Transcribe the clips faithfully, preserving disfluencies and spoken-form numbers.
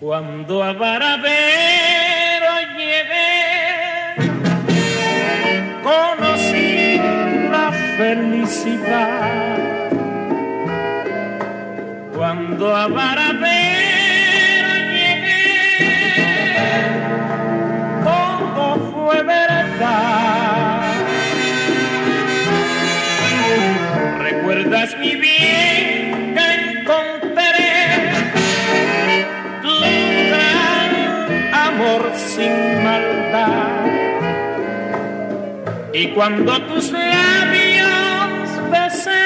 Cuando a Varadero llegué, conocí la felicidad. Cuando a Varadero llegué, todo fue verdad. ¿Recuerdas mi bien que encontré? Tu gran amor sin maldad. Y cuando tus labios besé,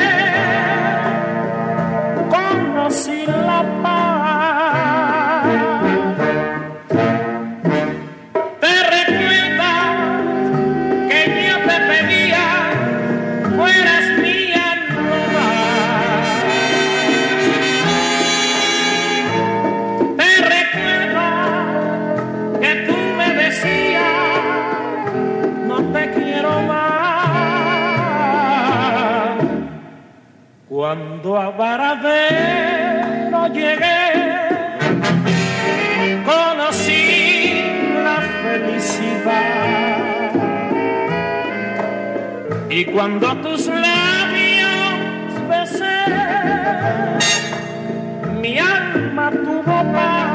conocí la paz. ¿Te recuerdas que yo te pedía fueras mía no más? ¿Te recuerdas que tú me decías no te quiero más? Cuando a Varadero llegué, conocí la felicidad. Y cuando tus labios besé, mi alma tuvo paz.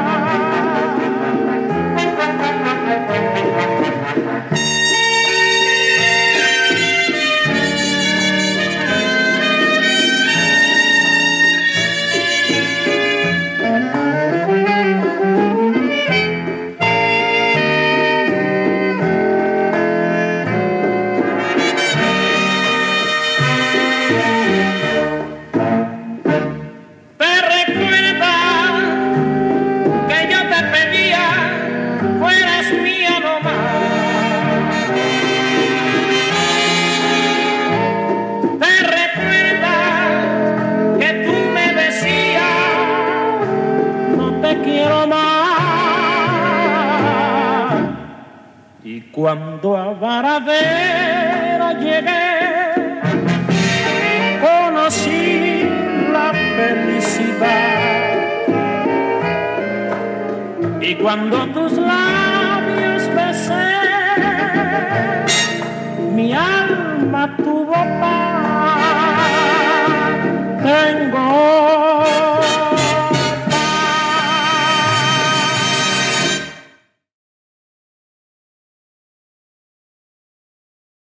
Quiero más. Y cuando a Varadero llegué, conocí la felicidad. Y cuando tus labios besé, mi alma tuvo paz. Tengo